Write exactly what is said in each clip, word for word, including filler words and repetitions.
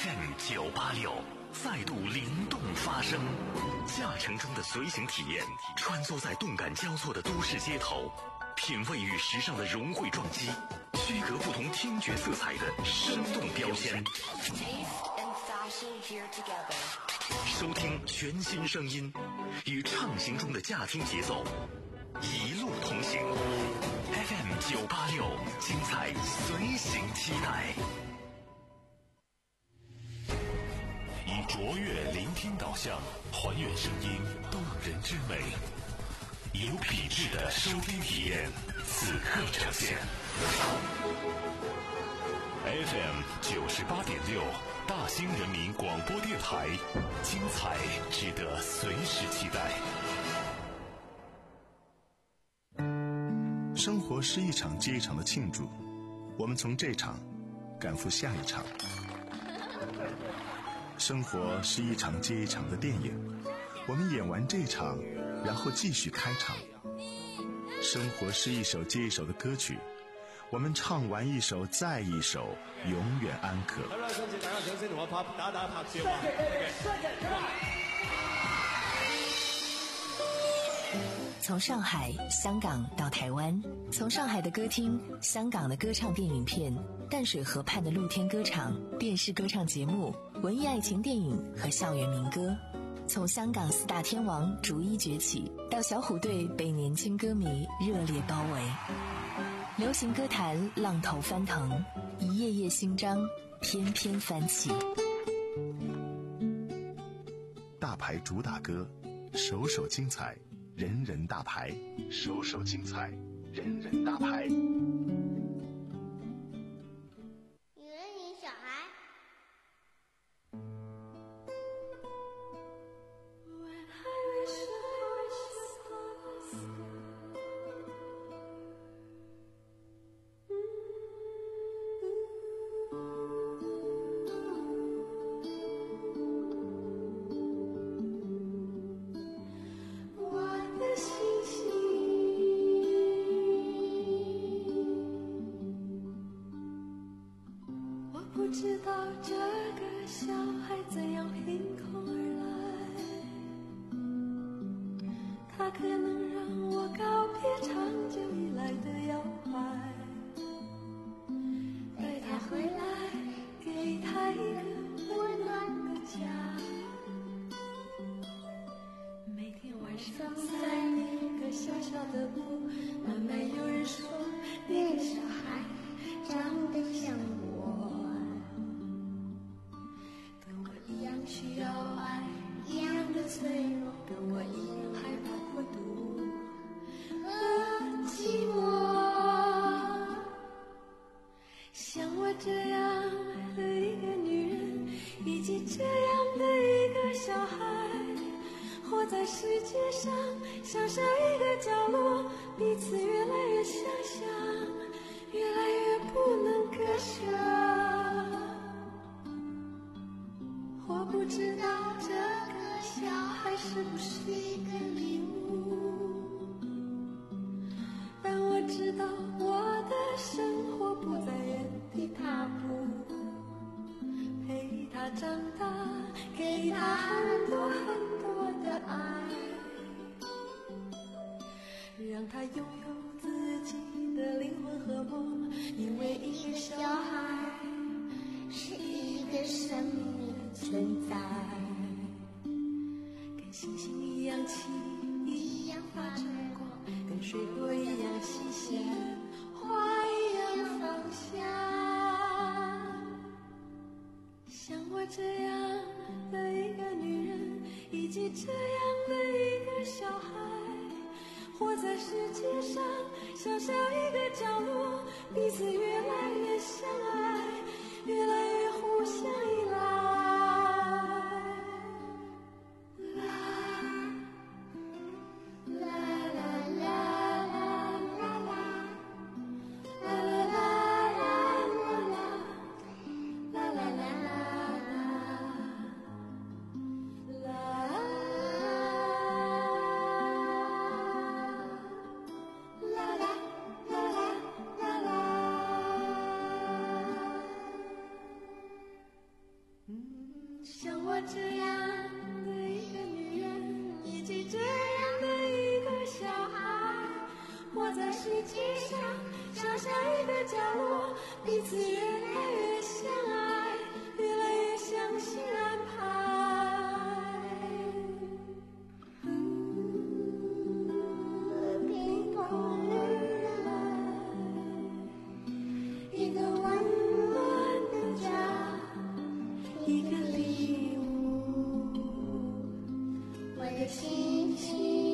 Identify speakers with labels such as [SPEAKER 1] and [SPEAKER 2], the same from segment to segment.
[SPEAKER 1] F M 九八六再度灵动发声，驾乘中的随行体验，穿梭在动感交错的都市街头，品味与时尚的融汇撞击，区隔不同听觉色彩的生动标签。收听全新声音，与畅行中的驾听节奏，一路同行。F M 九八六，精彩随行期待。以卓越聆听导向，还原声音动人之美，有品质的收听体验，此刻呈现。F M 九十八点六，大兴人民广播电台，精彩值得随时期待。
[SPEAKER 2] 生活是一场接一场的庆祝，我们从这场赶赴下一场。生活是一场接一场的电影，我们演完这场，然后继续开场。生活是一首接一首的歌曲，我们唱完一首再一首，永远安可。好啦，想請大家掌聲同我拍打打拍照啊！
[SPEAKER 3] 從上海、香港到台灣，從上海的歌廳、香港的歌唱電影片、淡水河畔的露天歌場、電視歌唱節目、文藝愛情電影和校園民歌，從香港四大天王逐一崛起，到小虎隊被年輕歌迷熱烈包圍，流行歌壇浪頭翻騰，一頁頁新章翩翩翻起。
[SPEAKER 2] 大牌主打歌，首首精彩，人人大牌，首首精彩，人人大牌。
[SPEAKER 4] 女人与小孩。
[SPEAKER 5] 不知道这个小孩怎样凭空而来，他可能让我告别长久以来的摇摆，带他回来，给他一个温暖的家。每天晚上在那个小小的屋，慢慢有人说那个小孩长得像我，需要爱一样的脆弱，跟我一样害怕孤独和寂寞。像我这样的一个女人，以及这样的一个小孩，活在世界上小小一个角落，彼此越来越相像，越来越不能割舍。我不知道这个小孩是不是一个礼物，但我知道我的生活不在原地踏步，陪他长大，给他很多很多的爱，让他拥有自己的灵魂和梦，因为一个小孩是一个生命存在，跟星星一样轻，一样发着光，跟水果一样新鲜，花一样芳香。像我这样的一个女人，以及这样的一个小孩，活在世界上这样的一个女人，以及这样的一个小孩，活在世界上小小一个角落，彼此越来越相爱，越来越相信安排。和平共日来，一个温暖的家，一个礼物，我的心情。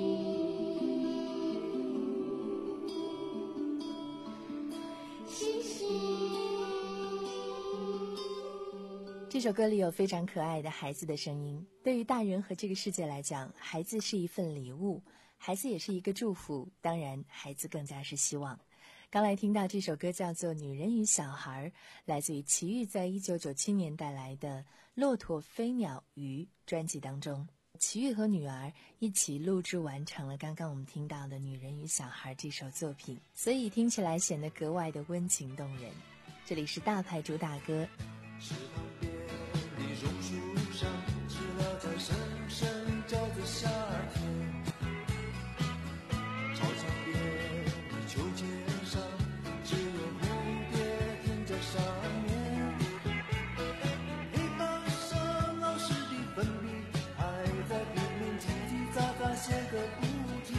[SPEAKER 3] 这首歌里有非常可爱的孩子的声音，对于大人和这个世界来讲，孩子是一份礼物，孩子也是一个祝福，当然孩子更加是希望。刚来听到这首歌叫做《女人与小孩》，来自于齐豫在一九九七年带来的《骆驼飞鸟鱼》专辑当中，齐豫和女儿一起录制完成了刚刚我们听到的《女人与小孩》这首作品，所以听起来显得格外的温情动人。这里是大牌主打歌。
[SPEAKER 6] 池旁边的榕树上，知了在声声叫着夏天。操场边的秋千上，只有蝴蝶停在上面。黑板上老师的粉笔还在拼命叽叽喳喳写个不停。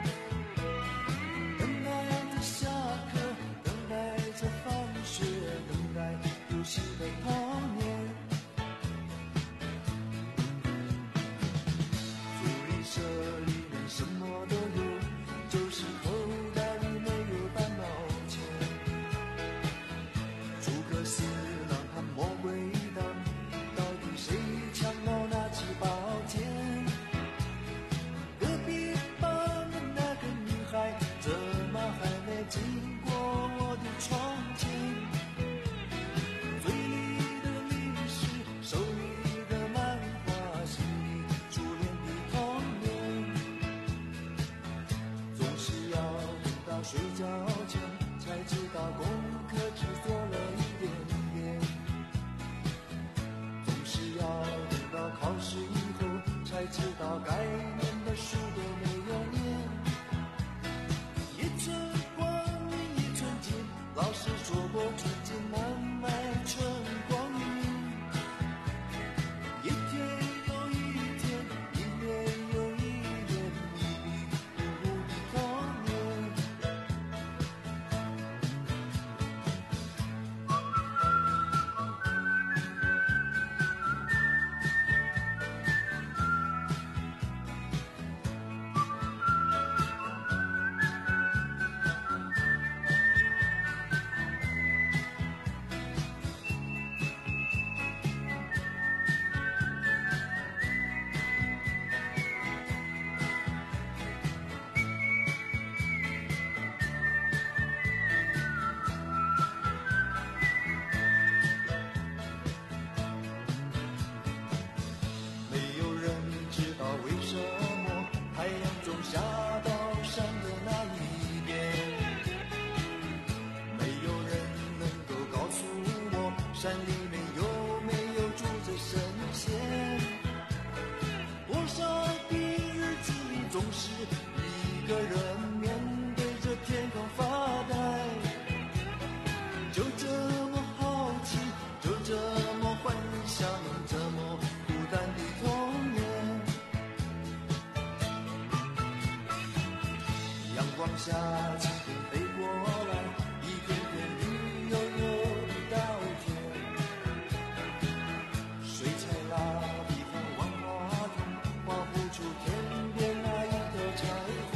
[SPEAKER 6] 等待着下课，等待着放学，等待游戏的童年。福利社里面什么都有，就是口袋里没有半毛钱。诸葛四郎和魔鬼党，到底谁抢到那支宝剑？隔壁班的那个女孩，怎么还没经过我的窗前？嘴里的零食，手里的漫画，心里初恋的童年。总是要等到睡觉前，才知道功课只做了一点点。总是要等到考试以后，才知道该念的书都没有念。一寸光阴一寸金，老师说过寸金难买寸光阴。一天又一天，一年又一年，迷迷糊糊的童年。没有人知道为什么太阳总下到山的那一边，没有人能够告诉我山里面有没有住着神仙。多少的日子里总是一个人面对着天空发呆，就这么好奇，就这么幻想，这么孤单的童年。阳光下蜻蜓飞过来，一片片绿油油的稻田。水彩蜡笔和万花筒画不出天边那一条彩虹。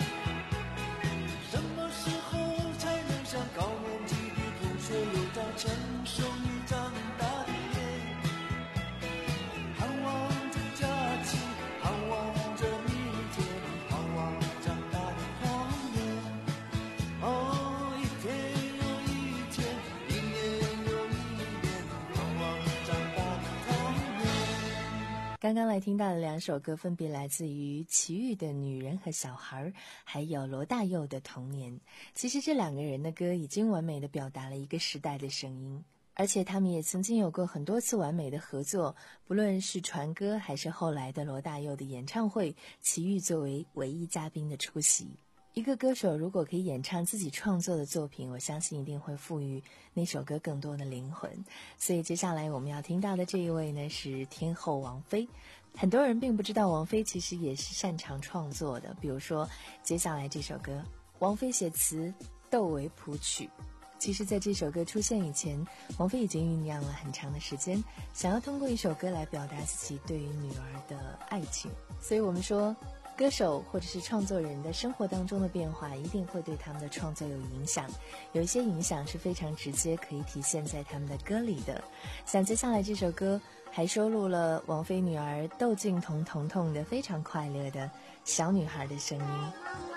[SPEAKER 6] 什么时候才能像高年级的同学有张成熟与长大的脸？盼望着假期，盼望着明天，盼望长大的童年。哦，一天又一天，一年又一年，盼望长大的童年。
[SPEAKER 3] 刚刚来听到的两首歌分别来自于齐豫的《女人和小孩》，还有罗大佑的《童年》。其实这两个人的歌已经完美地表达了一个时代的声音， 而且他们也曾经有过很多次完美的合作，不论是传歌还是后来的罗大佑的演唱会，齐豫作为唯一嘉宾的出席。一个歌手如果可以演唱自己创作的作品，我相信一定会赋予那首歌更多的灵魂。所以接下来我们要听到的这一位呢，是天后王菲。很多人并不知道王菲其实也是擅长创作的，比如说接下来这首歌，王菲写词，窦唯谱曲。其实在这首歌出现以前，王菲已经酝酿了很长的时间，想要通过一首歌来表达自己对于女儿的爱情。所以我们说，歌手或者是创作人的生活当中的变化一定会对他们的创作有影响，有一些影响是非常直接可以体现在他们的歌里的。像接下来这首歌还收录了王菲女儿窦靖童童童的非常快乐的小女孩的声音。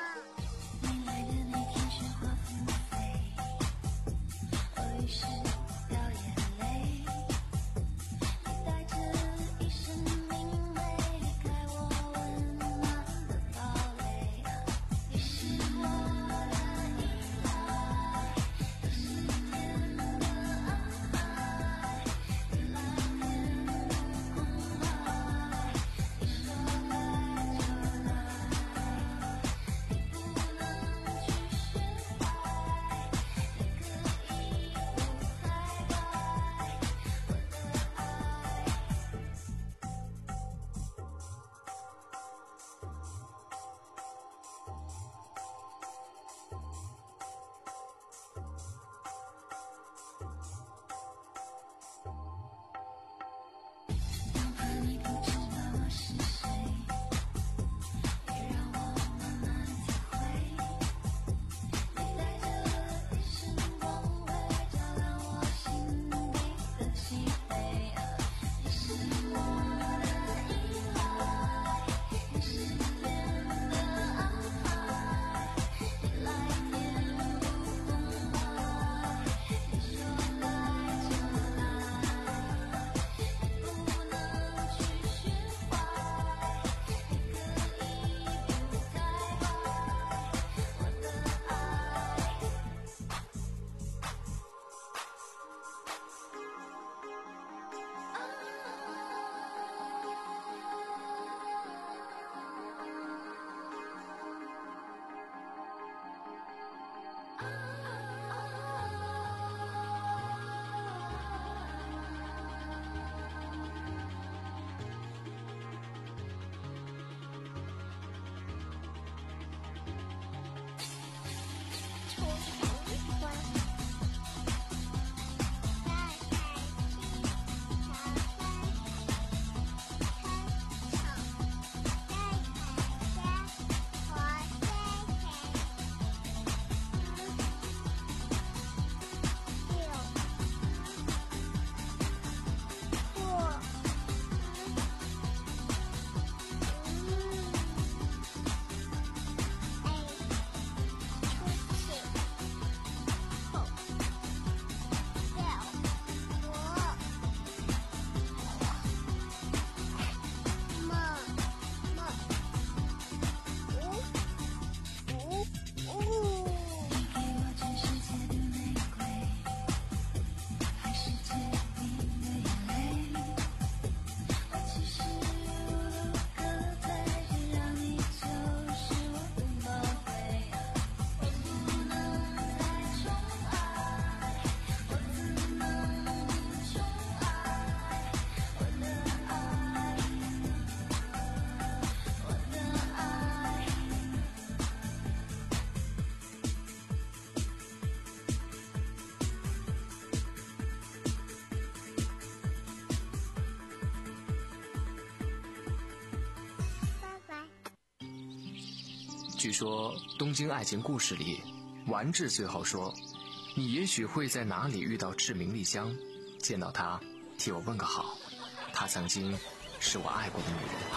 [SPEAKER 7] 据说《东京爱情故事》里，丸治最后说：“你也许会在哪里遇到志明丽香，见到她，替我问个好。她曾经是我爱过的女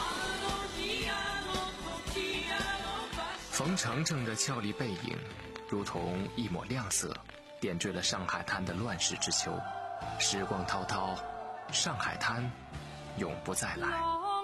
[SPEAKER 7] 人。”冯程程的俏丽背影，如同一抹亮色，点缀了上海滩的乱世之秋。时光滔滔，上海滩永不再来。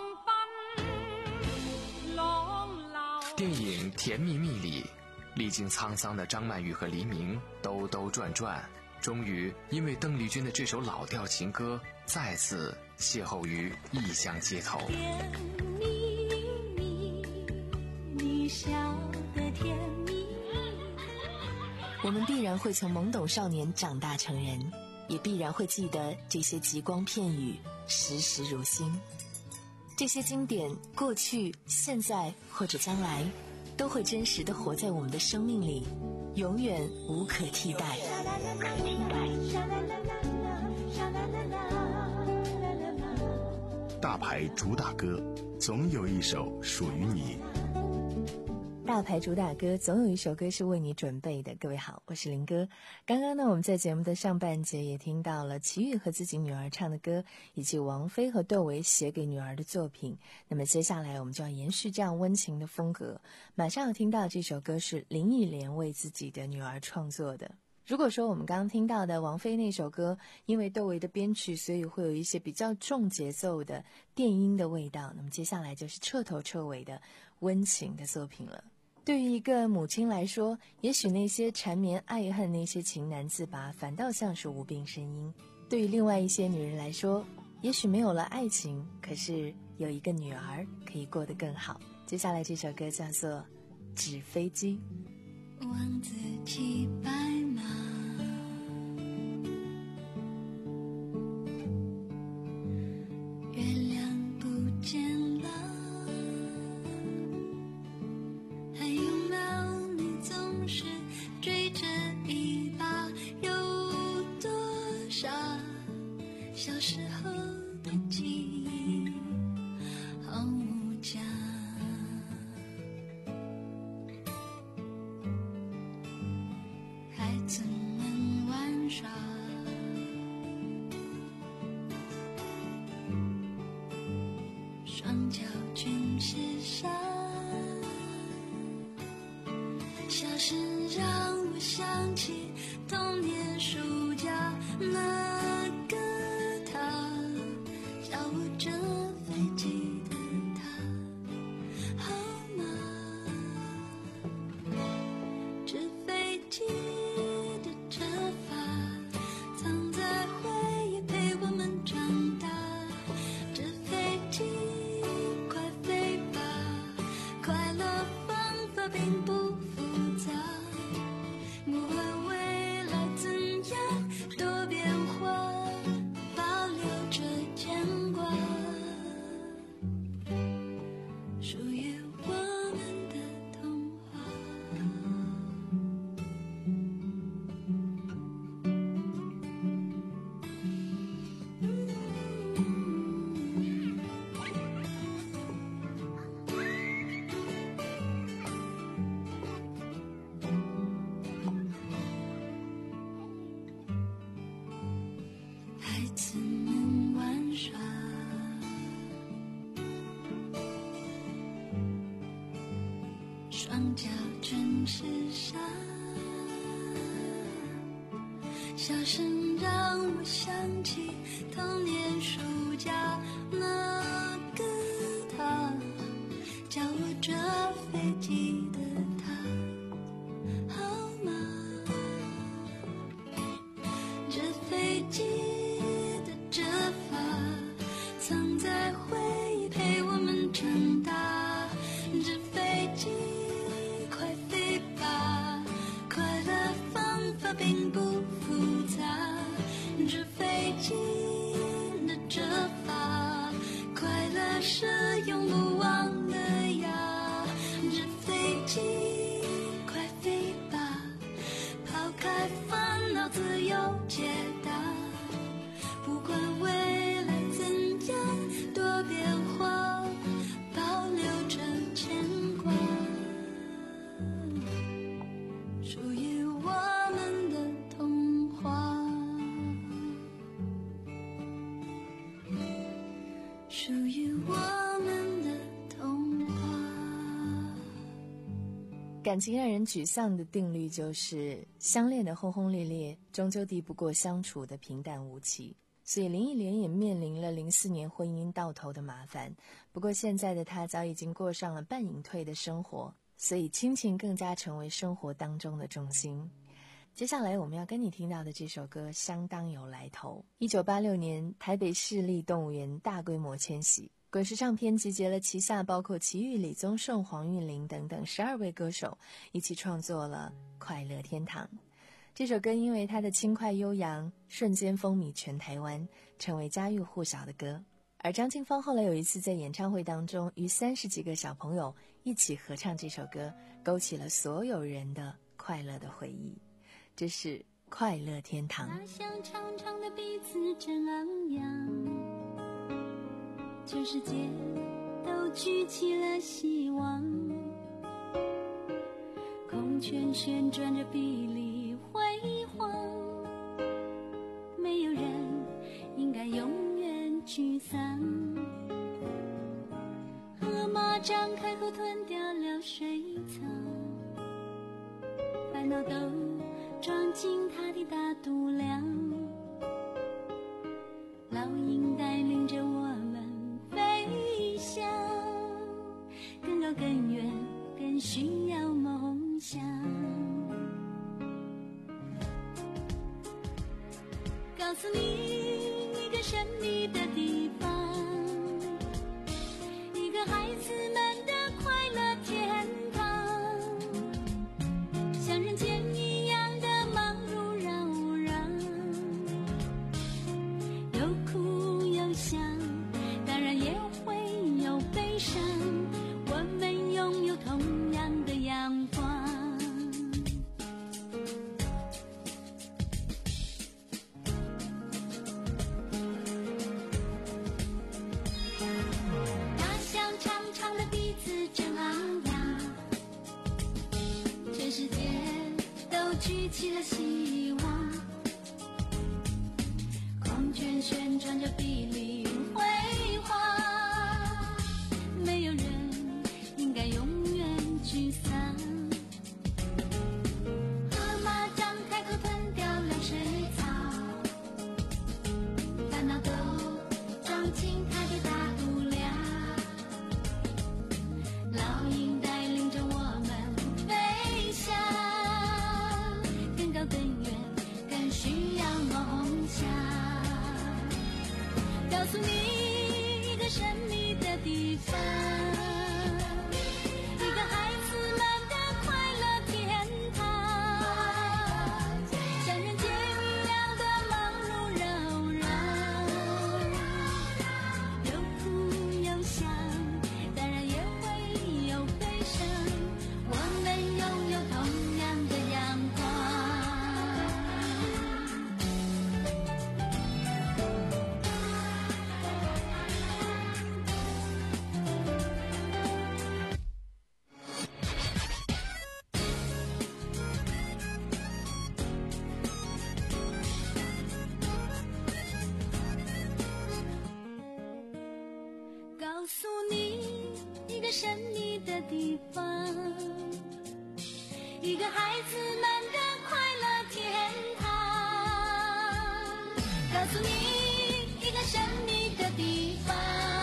[SPEAKER 7] 电影《甜蜜蜜》里，历经沧桑的张曼玉和黎明兜兜转转， 终于因为邓丽君的这首老调情歌再次邂逅于异乡街头。
[SPEAKER 5] 甜蜜蜜，你笑得甜蜜蜜。
[SPEAKER 3] 我们必然会从懵懂少年长大成人，也必然会记得这些极光片语，时时如新。这些经典，过去、现在或者将来，都会真实地活在我们的生命里，永远无可替代。
[SPEAKER 2] 大牌主打歌，总有一首属于你。
[SPEAKER 3] 大牌主打歌，总有一首歌是为你准备的。各位好，我是林哥。刚刚呢，我们在节目的上半节也听到了齐豫和自己女儿唱的歌，以及王菲和窦唯写给女儿的作品。那么接下来我们就要延续这样温情的风格，马上要听到这首歌是林忆莲为自己的女儿创作的。如果说我们刚刚听到的王菲那首歌，因为窦唯的编曲，所以会有一些比较重节奏的电音的味道，那么接下来就是彻头彻尾的温情的作品了。对于一个母亲来说，也许那些缠绵爱恨，那些情难自拔，反倒像是无病呻吟。对于另外一些女人来说，也许没有了爱情，可是有一个女儿可以过得更好。接下来这首歌叫做《纸飞机》。
[SPEAKER 5] 王子骑白马，月亮不见了，还拥抱你总是追着一把，有多少小时候的记忆毫无价。孩子们玩耍，双脚全是沙，笑声让我想起童年暑假，那个他教我折飞机的他，好吗？纸飞机的折法，藏在回忆陪我们长大。纸飞机快飞吧，快乐方法并不复杂，不管未来怎样多变化，保留着牵挂，属于我们的童话。孩子们玩耍，双脚全是沙，笑声让我想起童年暑假，那个他教我折飞机的他，好吗？纸飞机的折法，藏在回忆陪我们长大。纸飞机快飞吧，快乐方法并不复杂。纸飞机的折法，快乐是永不忘的呀。纸飞机快飞吧，抛开烦恼自由解答，不管未来怎样多变化，保留着牵挂，属于我们的童话，属于我们的童话。
[SPEAKER 3] 感情让人沮丧的定律就是相恋的轰轰烈烈终究敌不过相处的平淡无奇，所以林忆莲也面临了零四年婚姻到头的麻烦。不过现在的她早已经过上了半隐退的生活，所以亲情更加成为生活当中的重心。 接下来我们要跟你听到的这首歌相当有来头。一九八六年，台北市立动物园大规模迁徙，滚石唱片集结了旗下包括齐豫、李宗盛、黄韵玲等等十二位歌手，一起创作了《快乐天堂》。这首歌因为它的轻快悠扬，瞬间风靡全台湾，成为家喻户晓的歌。而张清芳后来有一次在演唱会当中，与三十几个小朋友一起合唱这首歌，勾起了所有人的快乐的回忆。这是《快乐天堂》。
[SPEAKER 5] 那香长长的鼻子真昂扬，全世界都举起了希望，空圈旋转着比例辉煌，没有人应该永远沮丧。河马张开后吞掉了水草，烦恼都装进它的大肚量，老鹰带领着我们飞翔，更高更远更需要梦想。告诉你一个神秘的地方，一个孩子们的快乐天堂，像人间一样的忙碌扰攘，有哭有笑，当然也会有悲伤，我们拥有同样的阳光。大象长长的鼻子真昂扬，全世界都举起了希望，空圈旋转着比例辉煌，没有人应该永远沮丧。河马张开口吞掉了水草，烦恼都装进它的大肚量，老鹰带领着我们飞翔，更高更远更需要梦想。告诉你一个神秘的地方，一个孩子们的快乐天堂，像人间一样的忙碌扰攘，有哭有笑，当然也会有悲伤，我们拥有同样的阳光。告诉你一个神秘的地方，一个孩子们的快乐天堂。告诉你一个神秘的地方，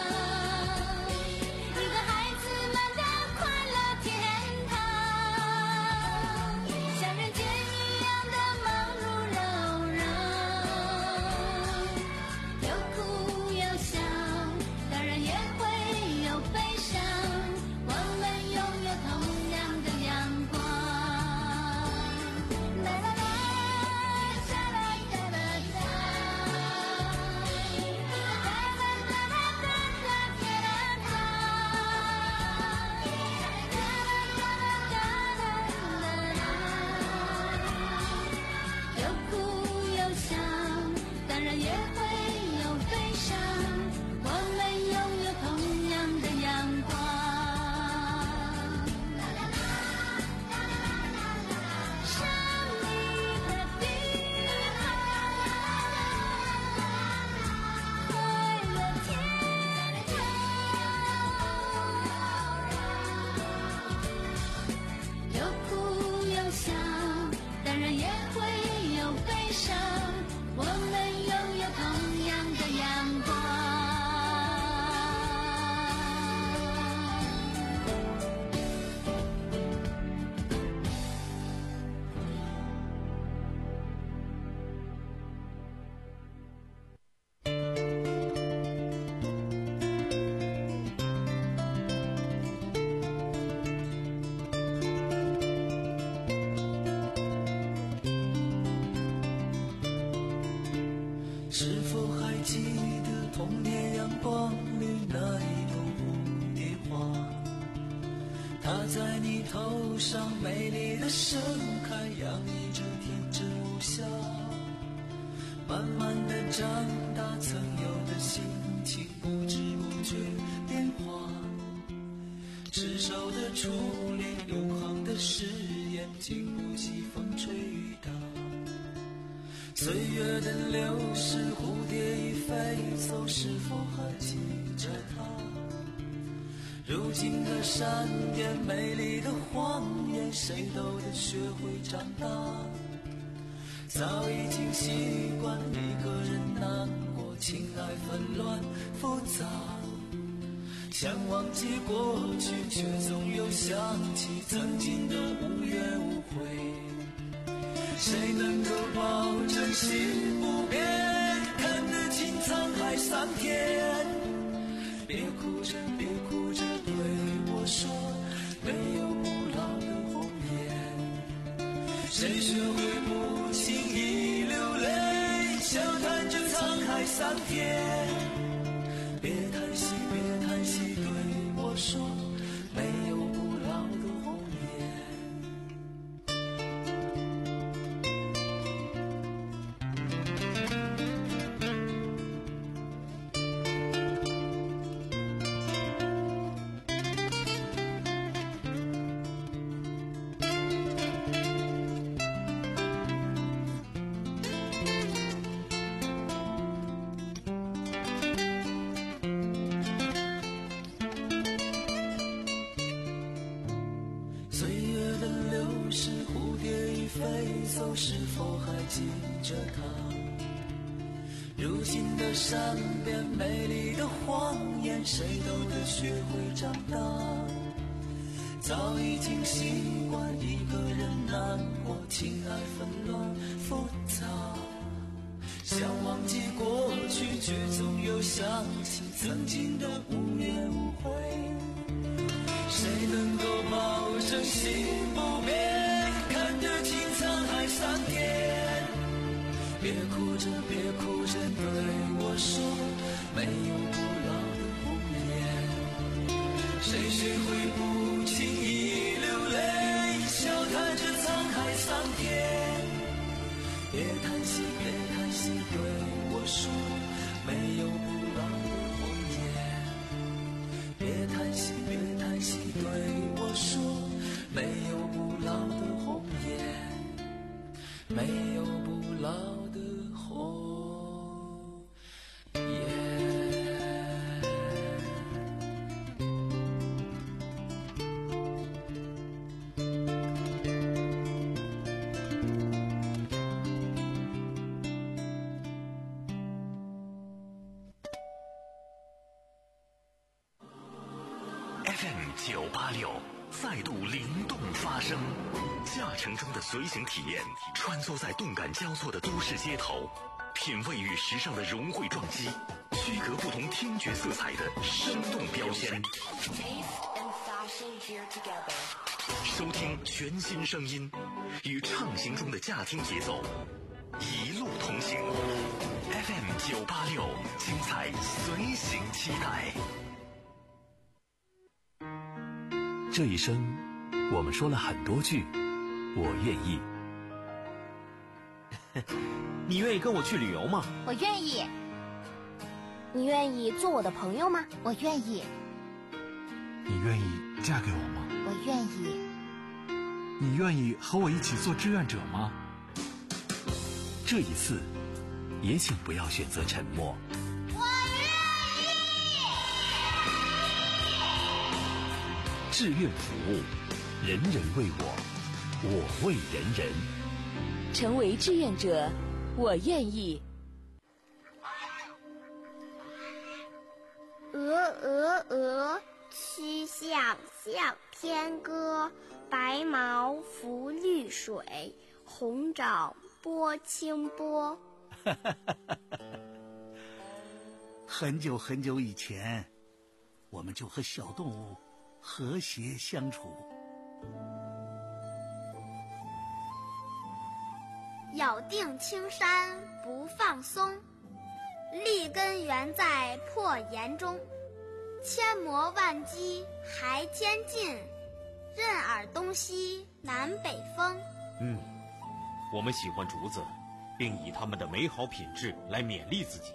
[SPEAKER 5] 一个孩子们的快乐天堂，像人间一样的忙碌扰攘，有哭有笑，当然也会有悲伤，我们拥有同样的阳光。啦啦啦，啦啦啦啦啦。
[SPEAKER 6] 是否还记得童年阳光里那一朵蝴蝶花？它在你头上美丽的盛开，洋溢着天真无瑕。慢慢的长大，曾有的心情不知不觉变化。执手的初恋，永恒的誓言，经不起风吹雨打。岁月的流逝，蝴蝶已飞走，是否还记着它？如今的山巅，美丽的荒野，谁都得学会长大。早已经习惯一个人难过，情爱纷乱复杂。想忘记过去，却总又想起曾经的无怨无悔。谁能够保证心不变，看得清沧海桑田？别哭着，别哭着对我说，没有不老的红颜。谁学会不轻易流泪，笑看着沧海桑田？别叹息，别叹息对我说，没有不老的红颜。是否还记着他？如今的山边，美丽的荒野，谁都得学会长大。早已经习惯一个人难过，情爱纷乱复杂。想忘记过去，却总又想起曾经的无怨无悔。谁能够保证心不变，看得清沧海桑田？别哭着，别哭着对我说，没有不老的红颜。谁学会不轻易流泪，笑看着沧海桑田？别叹息，别叹息对我说，没有不老的红颜。别叹息，别叹息对我说，没有不老的红颜，没有不老的红颜。
[SPEAKER 1] F M 九八六再度灵动发声，驾乘中的随行体验，穿梭在动感交错的都市街头，品味与时尚的融汇撞击，区隔不同听觉色彩的生动标签。收听全新声音，与畅行中的驾听节奏，一路同行。F M 九八六，精彩随行期待。
[SPEAKER 8] 这一生，我们说了很多句“我愿意”。
[SPEAKER 9] 你愿意跟我去旅游吗？
[SPEAKER 4] 我愿意。你愿意做我的朋友吗？我愿意。
[SPEAKER 10] 你愿意嫁给我吗？
[SPEAKER 4] 我愿意。
[SPEAKER 10] 你愿意和我一起做志愿者吗？
[SPEAKER 8] 这一次，也请不要选择沉默。志愿服务，人人为我，我为人人。
[SPEAKER 3] 成为志愿者，我愿意。
[SPEAKER 4] 鹅鹅鹅，曲项向天歌。白毛浮绿水，红掌拨清波。
[SPEAKER 11] 很久很久以前，我们就和小动物和谐相处。
[SPEAKER 4] 咬定青山不放松， 立根原在破岩中，千磨万击还坚劲，任尔东西南北风。
[SPEAKER 9] 嗯，我们喜欢竹子，并以它们的美好品质来勉励自己。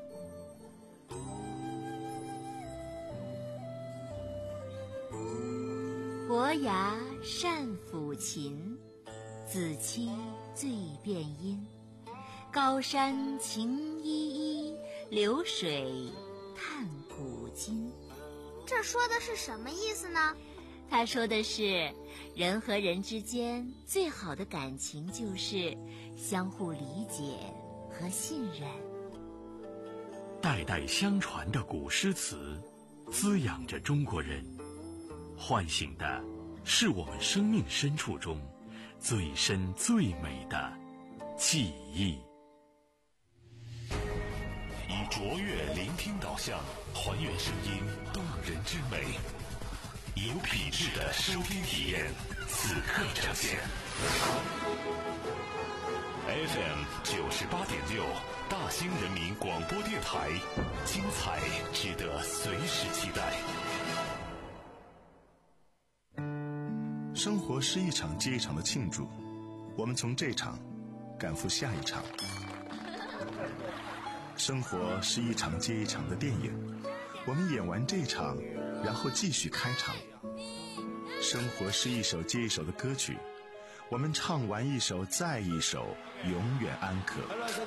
[SPEAKER 12] 伯牙善抚琴，子期最辨音。高山晴依依，流水探古今。
[SPEAKER 4] 这说的是什么意思呢？
[SPEAKER 12] 他说的是，人和人之间最好的感情就是相互理解和信任。
[SPEAKER 8] 代代相传的古诗词，滋养着中国人，唤醒的是我们生命深处中最深最美的记忆。
[SPEAKER 1] 以卓越聆听导向，还原声音动人之美，有品质的收听体验，此刻呈现。F M 九十八点六，大兴人民广播电台，精彩值得随时期待。
[SPEAKER 2] 生活是一场接一场的庆祝，我们从这场赶赴下一场。生活是一场接一场的电影，我们演完这场，然后继续开场。生活是一首接一首的歌曲，我们唱完一首再一首，永远安可。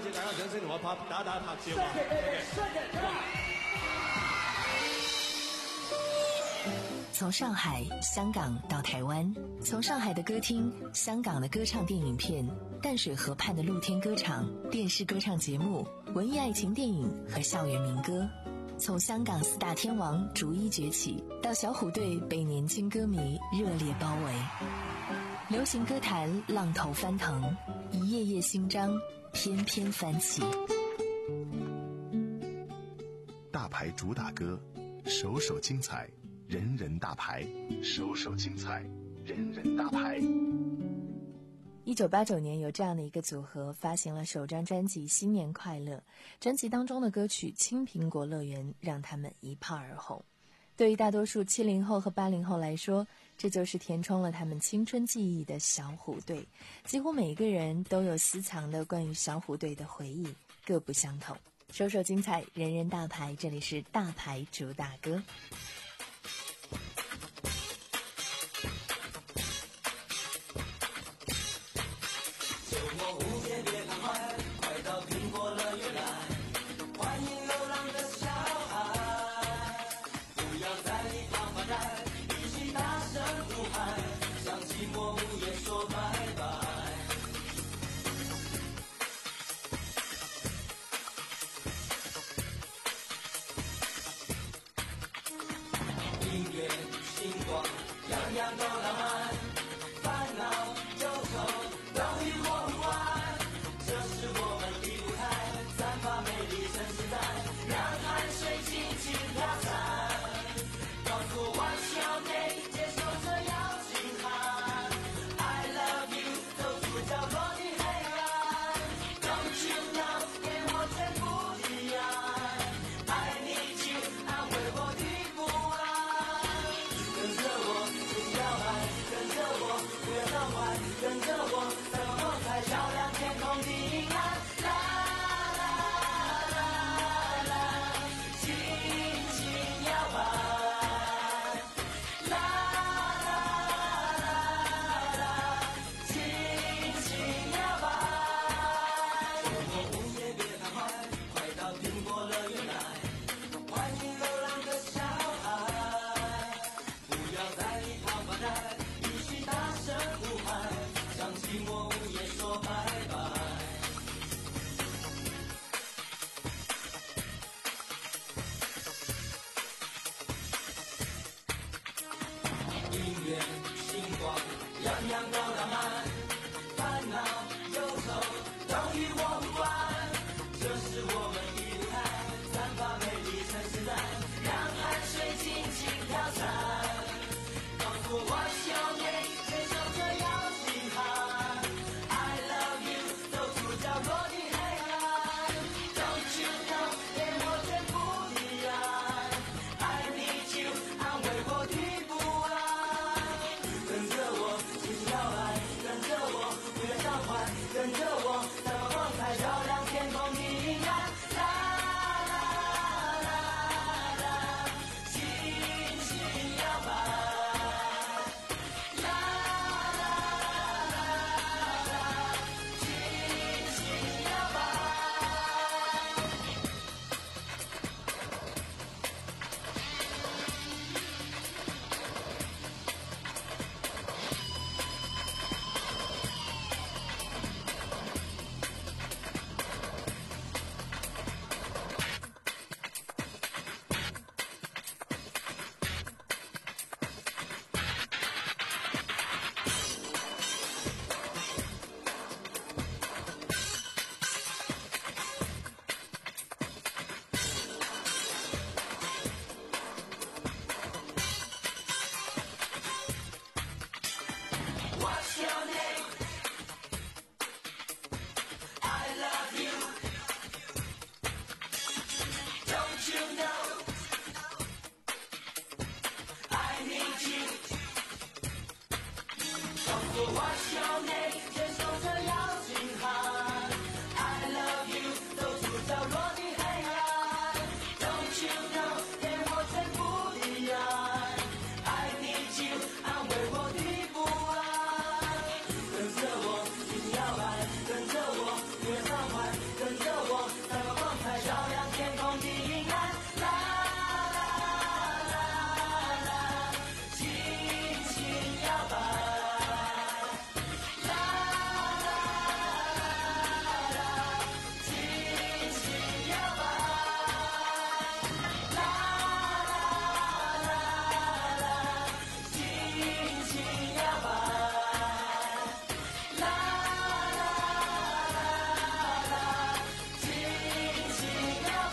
[SPEAKER 3] 从上海、香港到台湾，从上海的歌厅、香港的歌唱电影片、淡水河畔的露天歌场、电视歌唱节目、文艺爱情电影和校园民歌，从香港四大天王逐一崛起，到小虎队被年轻歌迷热烈包围，流行歌坛浪头翻腾，一页页新章翩翩翻起。
[SPEAKER 2] 大牌主打歌，首首精彩，人人大牌，首首精彩，人人大牌。
[SPEAKER 3] 一九八九年，有这样的一个组合发行了首张专辑《新年快乐》，专辑当中的歌曲《青苹果乐园》让他们一炮而红。对于大多数七零后和八零后来说，这就是填充了他们青春记忆的小虎队。几乎每一个人都有私藏的关于小虎队的回忆，各不相同。首首精彩，人人大牌，这里是大牌主打歌。
[SPEAKER 6] you know I need you 告诉我 What's your name 接受着邀请函 I love you 走出角落的黑暗 Don't you know 给我全部的爱 I need you 安慰我的不安跟着我一起摇摆跟着我越畅快跟着我散发光彩照亮天空的阴暗啦啦啦啦轻轻摇摆啦啦啦轻轻摇摆啦啦啦轻轻摇摆啦啦啦轻轻摇摆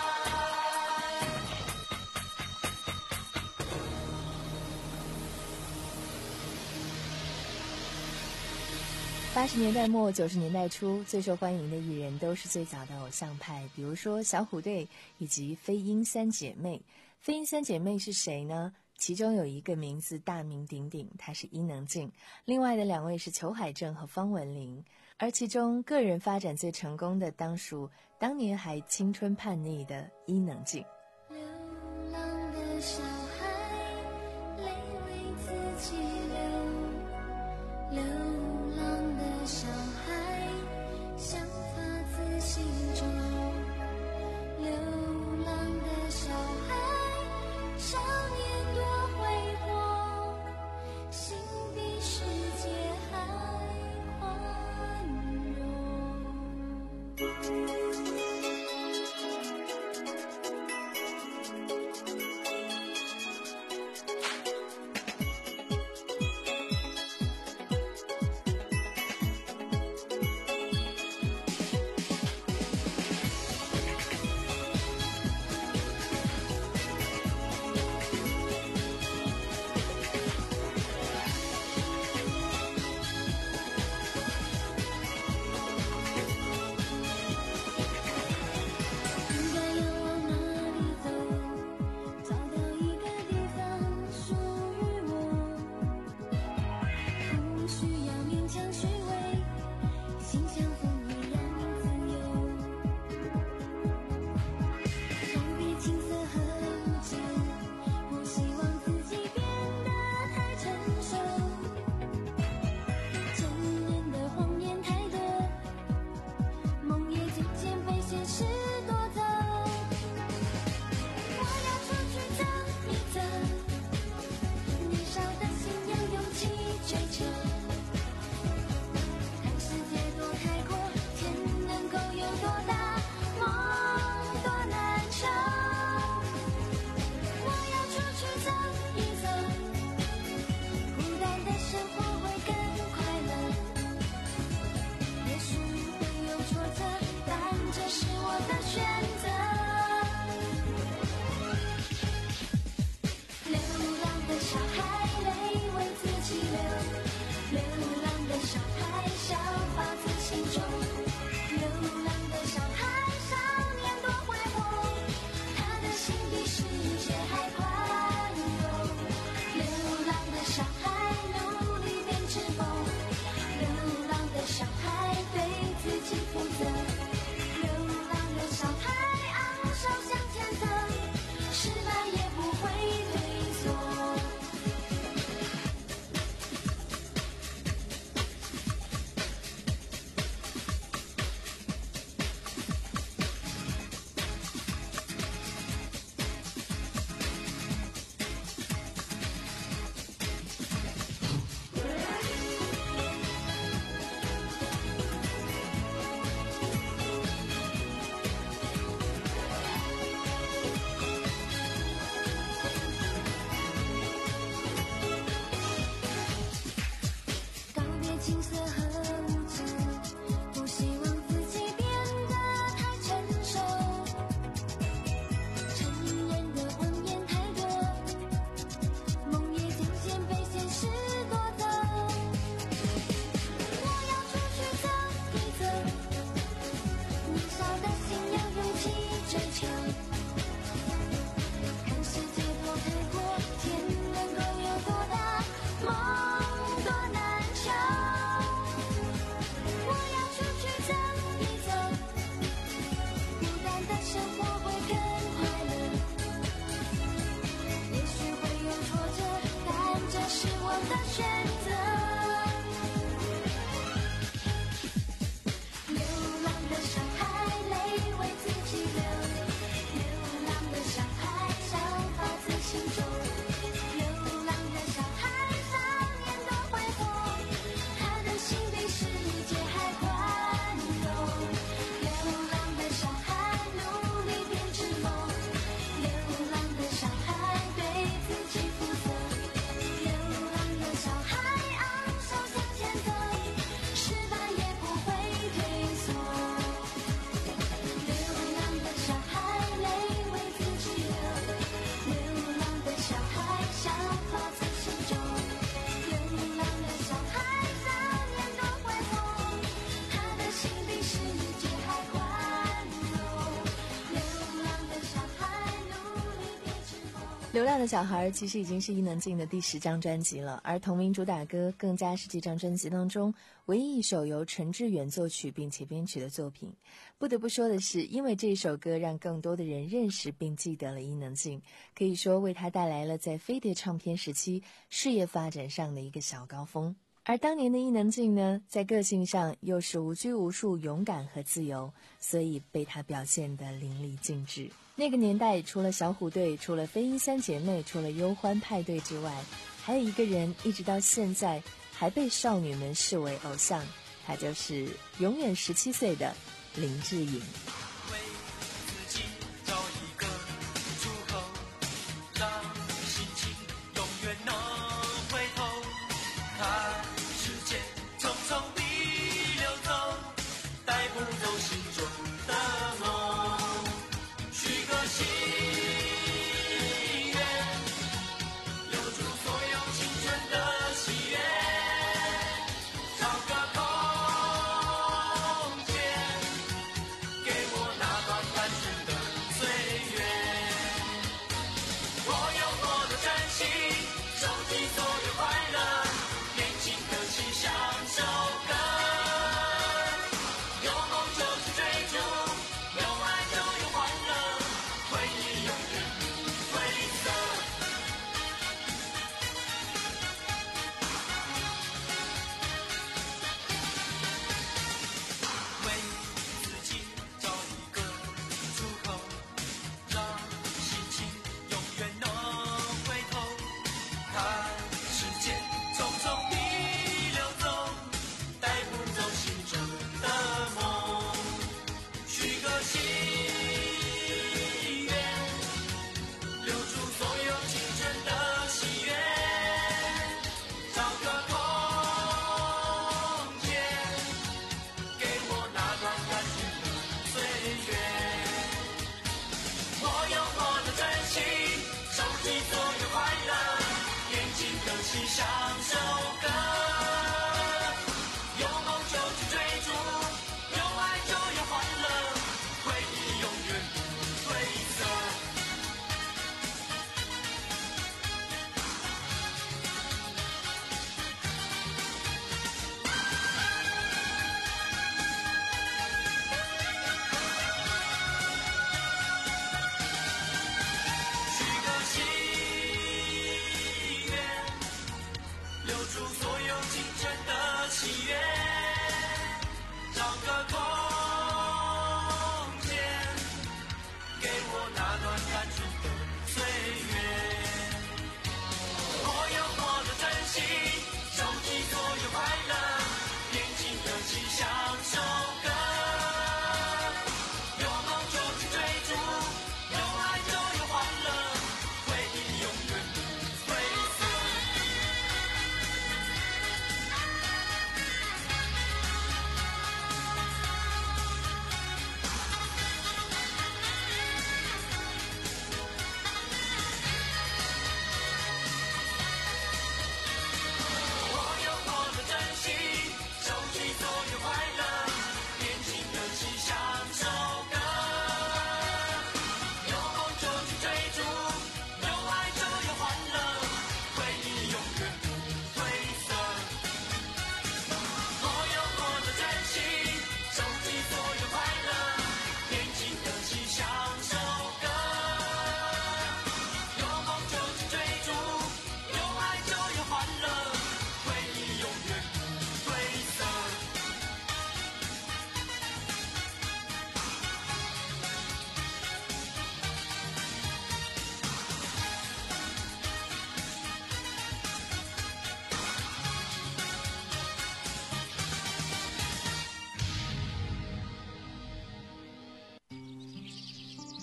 [SPEAKER 3] 八十年代末九十年代初最受欢迎的艺人都是最早的偶像派，比如说小虎队以及飞鹰三姐妹。飞鹰三姐妹是谁呢？其中有一个名字大名鼎鼎，她是伊能静，另外的两位是裘海正和方文琳。而其中个人发展最成功的当属当年还青春叛逆的伊能静。
[SPEAKER 5] 流浪的小孩，泪为自己流。流浪的小孩，想发自心中。流浪的小孩，少年多挥霍，心比世界还宽容。 生活会更快乐。也许会有挫折，但这是我的选择。流浪的小孩，泪为自己流。流浪的小孩，想法自心中。流浪的小孩，少年多挥霍，他的心比世界还宽容。流浪的小孩，努力编织梦。流浪的小孩，对自己负责。流浪的小孩，昂首向前走，失败也不会退缩。流浪的小孩，泪为自己流。流浪的小孩，想法在心中。流浪的小孩，少年多挥霍，他的心比世界还宽容。流浪的小孩，努力编织梦。
[SPEAKER 3] 流浪的小孩其实已经是伊能静的第十张专辑了，而同名主打歌更加是这张专辑当中唯一一首由陈志远作曲并且编曲的作品。不得不说的是，因为这首歌让更多的人认识并记得了伊能静，可以说为他带来了在飞碟唱片时期事业发展上的一个小高峰。而当年的伊能静呢，在个性上又是无拘无束、勇敢和自由，所以被她表现得淋漓尽致。那个年代，除了小虎队，除了飞鹰三姐妹，除了忧欢派对之外，还有一个人一直到现在还被少女们视为偶像，他就是永远十七岁的林志颖。
[SPEAKER 6] 为自己找一个出口，让心情永远能回头，看时间匆匆地流走，带不走心中的梦，许个心愿，留住所有青春的喜悦，找个空间，给我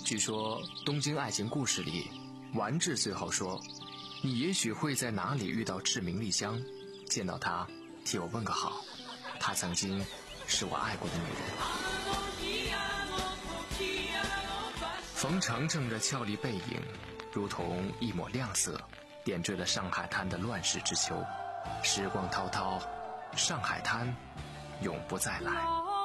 [SPEAKER 7] 据说东京爱情故事里，丸治最后说，你也许会在哪里遇到志明丽香，见到她替我问个好，她曾经是我爱过的女人。冯程程的俏丽背影如同一抹亮色，点缀了上海滩的乱世之秋。时光滔滔，上海滩永不再来。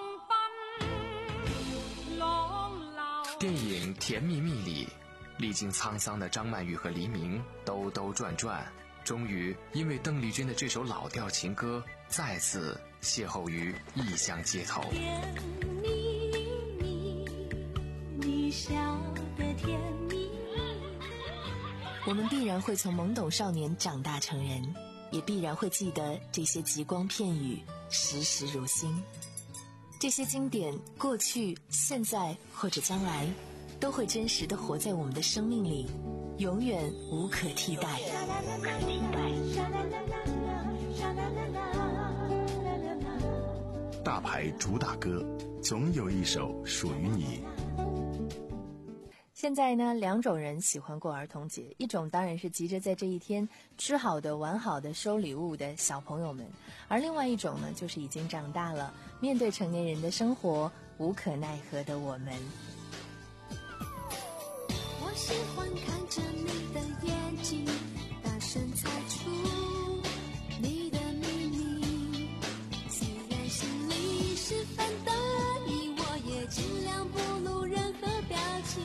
[SPEAKER 7] 电影《甜蜜蜜》里，历经沧桑的张曼玉和黎明兜兜转转，终于因为邓丽君的这首老调情歌，再次邂逅于异乡街头。
[SPEAKER 5] 甜蜜蜜，你笑得甜蜜。
[SPEAKER 3] 我们必然会从懵懂少年长大成人，也必然会记得这些极光片语，时时如新。这些经典，过去、现在或者将来，都会真实地活在我们的生命里，永远无可替代。
[SPEAKER 2] 大牌主打歌，总有一首属于你。
[SPEAKER 13] 现在呢，两种人喜欢过儿童节，一种当然是急着在这一天吃好的、玩好的、收礼物的小朋友们，而另外一种呢，就是已经长大了，面对成年人的生活无可奈何的我们。
[SPEAKER 5] 我喜欢看着你的眼睛，大声猜出你的秘密，虽然心里十分得意，我也尽量不露任何表情。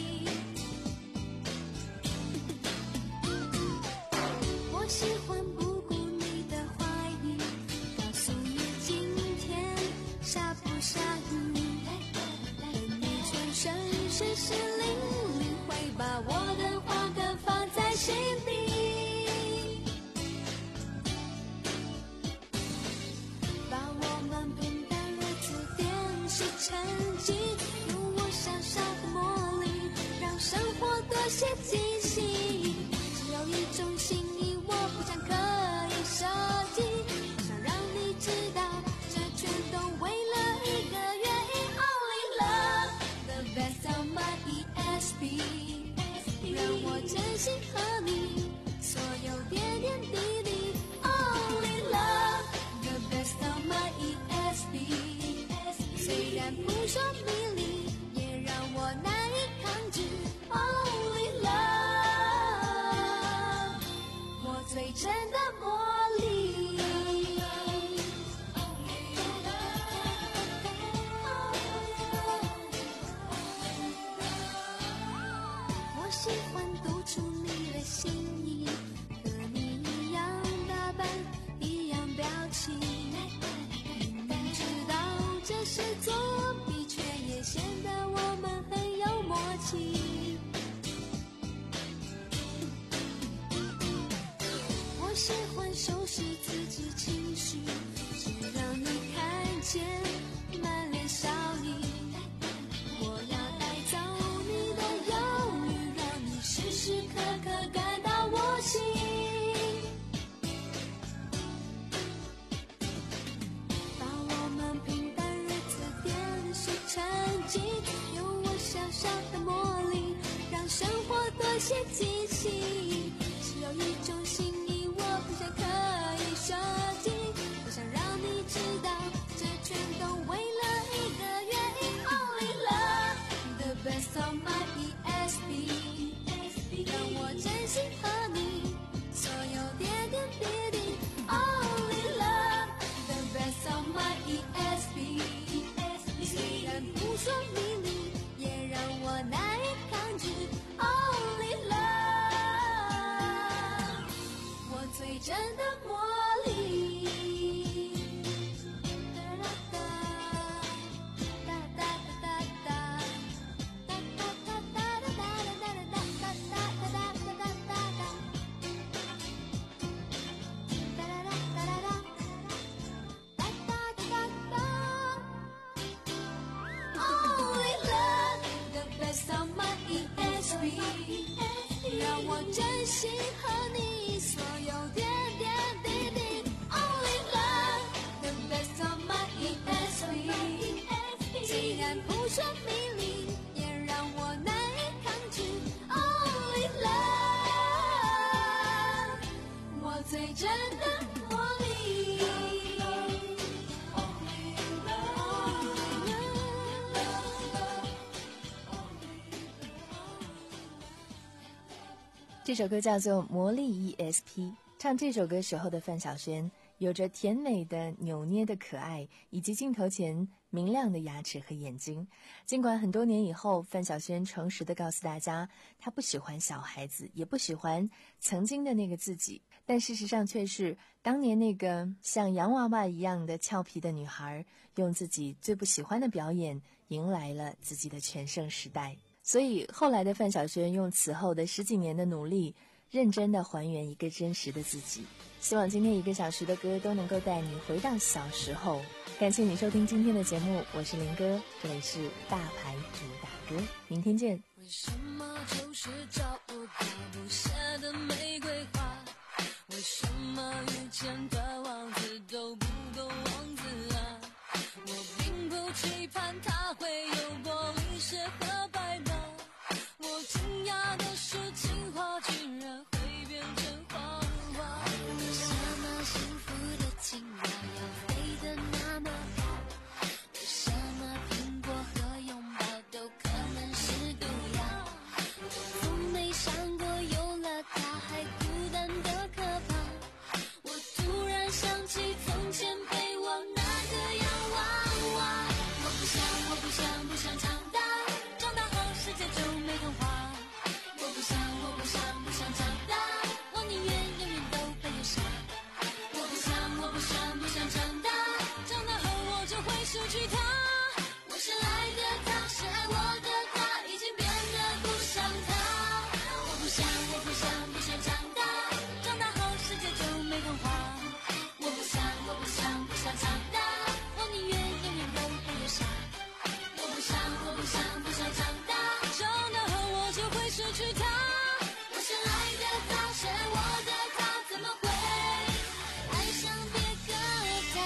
[SPEAKER 5] 我喜欢不顾你的怀疑，告诉你今天下不下雨，等你转身时时灵灵，会把我的话更放在心底，把我们平淡日子点石成金，用我小小的魔力让生活多些惊喜，只有一种心意我不想刻意设计，想让你知道这全都为了一个原因 Only love the best of my E S P， 让我真心和你所有点点滴滴 Only love the best of my E S P， 虽然扑朔迷离也让我难以抗拒 Only love 我最真的魔力。我喜欢读出你的心意，和你一样打扮，一样表情，明明知道这是作弊，却也显得我们很有默契。我喜欢收拾自己情绪，只让你看见满脸笑意，我要带走你的忧郁，让你时时刻刻感到我心，把我们平淡日子点石成金，用我小小的魔力让生活多些惊喜，只有一种心意我不想刻意设计，我想让你知道这全都为了一个原因 Only love the best of my E S P， 让我真心和你所有点点滴滴 Only love the best of my E S P， 虽然扑朔迷离也让我难以抗拒 Only love 我最真的魔力。Only love the best of my E S P， 让我真心和你所有点点滴滴 Only love the best of my E S P， 虽然扑朔迷离也让我难
[SPEAKER 13] 这首歌叫做《魔力 E S P》，唱这首歌时候的范晓萱有着甜美的扭捏的可爱，以及镜头前明亮的牙齿和眼睛。尽管很多年以后，范晓萱诚实地告诉大家，她不喜欢小孩子，也不喜欢曾经的那个自己，但事实上却是当年那个像洋娃娃一样的俏皮的女孩，用自己最不喜欢的表演迎来了自己的全盛时代。所以后来的范晓萱用此后的十几年的努力，认真地还原一个真实的自己。希望今天一个小时的歌都能够带你回到小时候。感谢你收听今天的节目，我是林哥，这里是大牌主打歌，明天见。
[SPEAKER 5] 为什么就是找不到不谢的玫瑰花？为什么遇见的王子都不够王子啊？我并不期盼他会有玻璃鞋和白马，我惊讶的是情话居然会变成谎话。为什么幸福的青蛙要飞得那么高？为什么苹果和拥抱都可能是毒药？我从没想过有了它还孤单的可怕。我突然想起从前陪我那个洋娃娃。我不想我不想不想长大，长大后世界就没童话。我不想我不想不想长大，我宁愿永远都被留下。我不想我不想不想长大，长大后我就会失去他。我深爱的他，深爱我的他，已经变得不像他。我不想我不想不想长大，长大后世界就没童话。我不想我不想不想长大，我宁愿永远都被留下。我不想我不想不想长大，长大后我就会失去他。我深爱的他，深爱我的他，怎么会爱上别个他？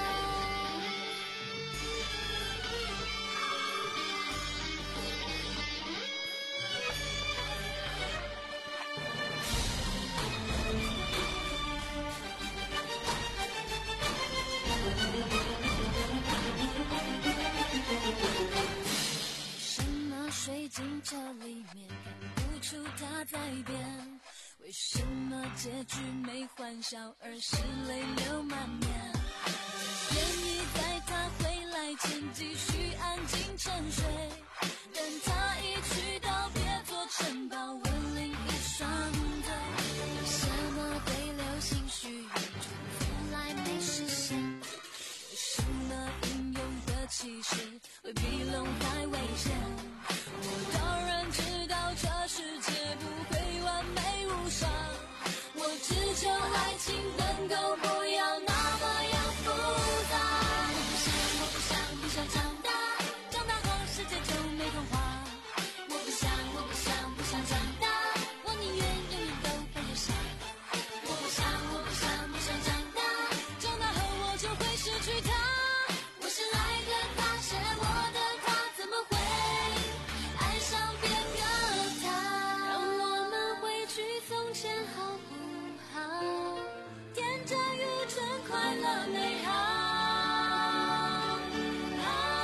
[SPEAKER 5] 什么水进这里面看不出它在变？为什么结局没欢笑而是泪流满面？愿意在他回来前继续安静沉睡，等他一去到别座城堡吻另一双腿。为什么对流星许愿却从来没实现？为什么英勇的骑士会比龙还危险？我当然知道这世界不会完美无伤，我只求爱情能够不要那么样复杂。我不想我不想不想长大，长大后世界就没童话。我不想我不想不想长大，我宁愿永远都被留下。我不想我不想不想长大，长大后我就会失去他。我深爱的他，深爱我的他，怎么会爱上别个他？让我们回去从前好不好？天真愚蠢，快乐美好。啊！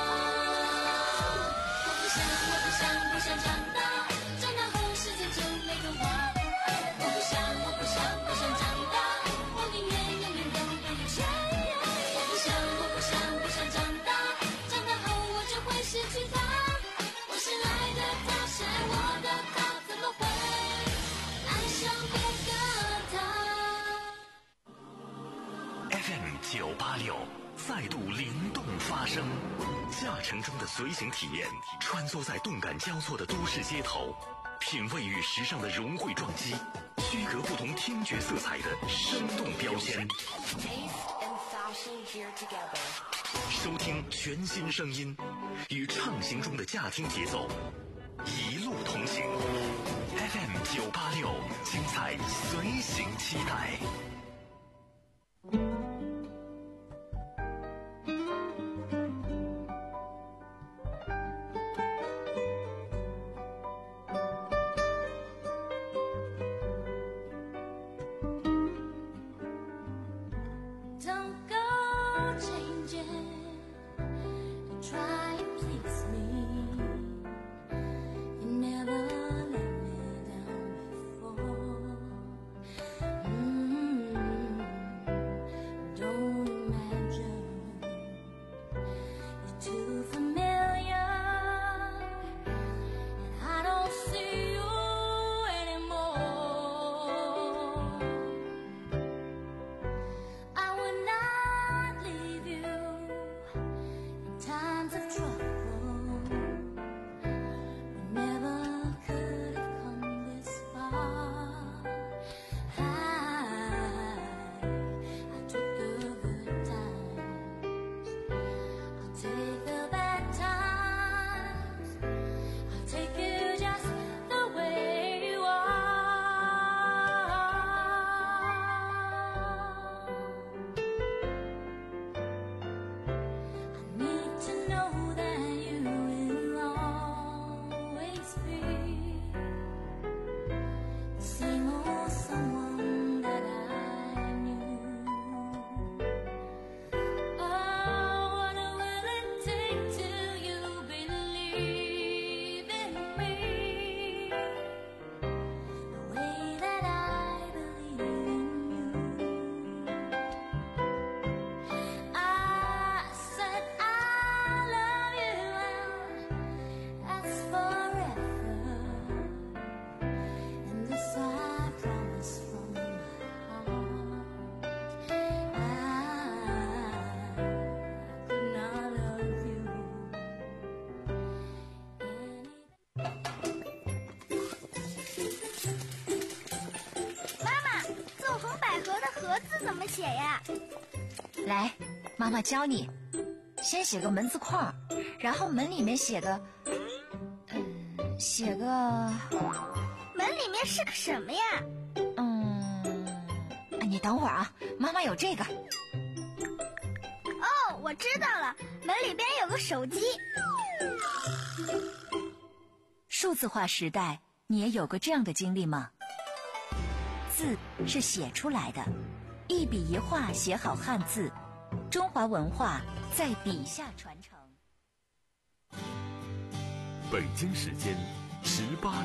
[SPEAKER 5] 我不想我不想不想长大，长大后世界就没童话。我不想我不想不想长大，我宁愿永远都被留下。我不想我不想不想长大，长大后我就会失去他。我深爱的他，深爱我的他，怎么会爱上别个他
[SPEAKER 1] ？F M 九八六再度灵动发声，驾乘中的随行体验，穿梭在动感交错的都市街头，品味与时尚的融汇撞击，区隔不同听觉色彩的生动标签。收听全新声音，与畅行中的驾听节奏，一路同行。F M 九八六，精彩随行期待。
[SPEAKER 5] Never let me down before.
[SPEAKER 4] 盒子怎么写呀？
[SPEAKER 12] 来，妈妈教你，先写个门字框，然后门里面写个，嗯，写个……
[SPEAKER 4] 门里面是个什么呀？
[SPEAKER 12] 嗯，你等会儿啊，妈妈有这个。
[SPEAKER 4] 哦，我知道了，门里边有个手机。
[SPEAKER 12] 数字化时代，你也有过这样的经历吗？字是写出来的，一笔一画写好汉字，中华文化在笔下传承。
[SPEAKER 1] 北京时间十八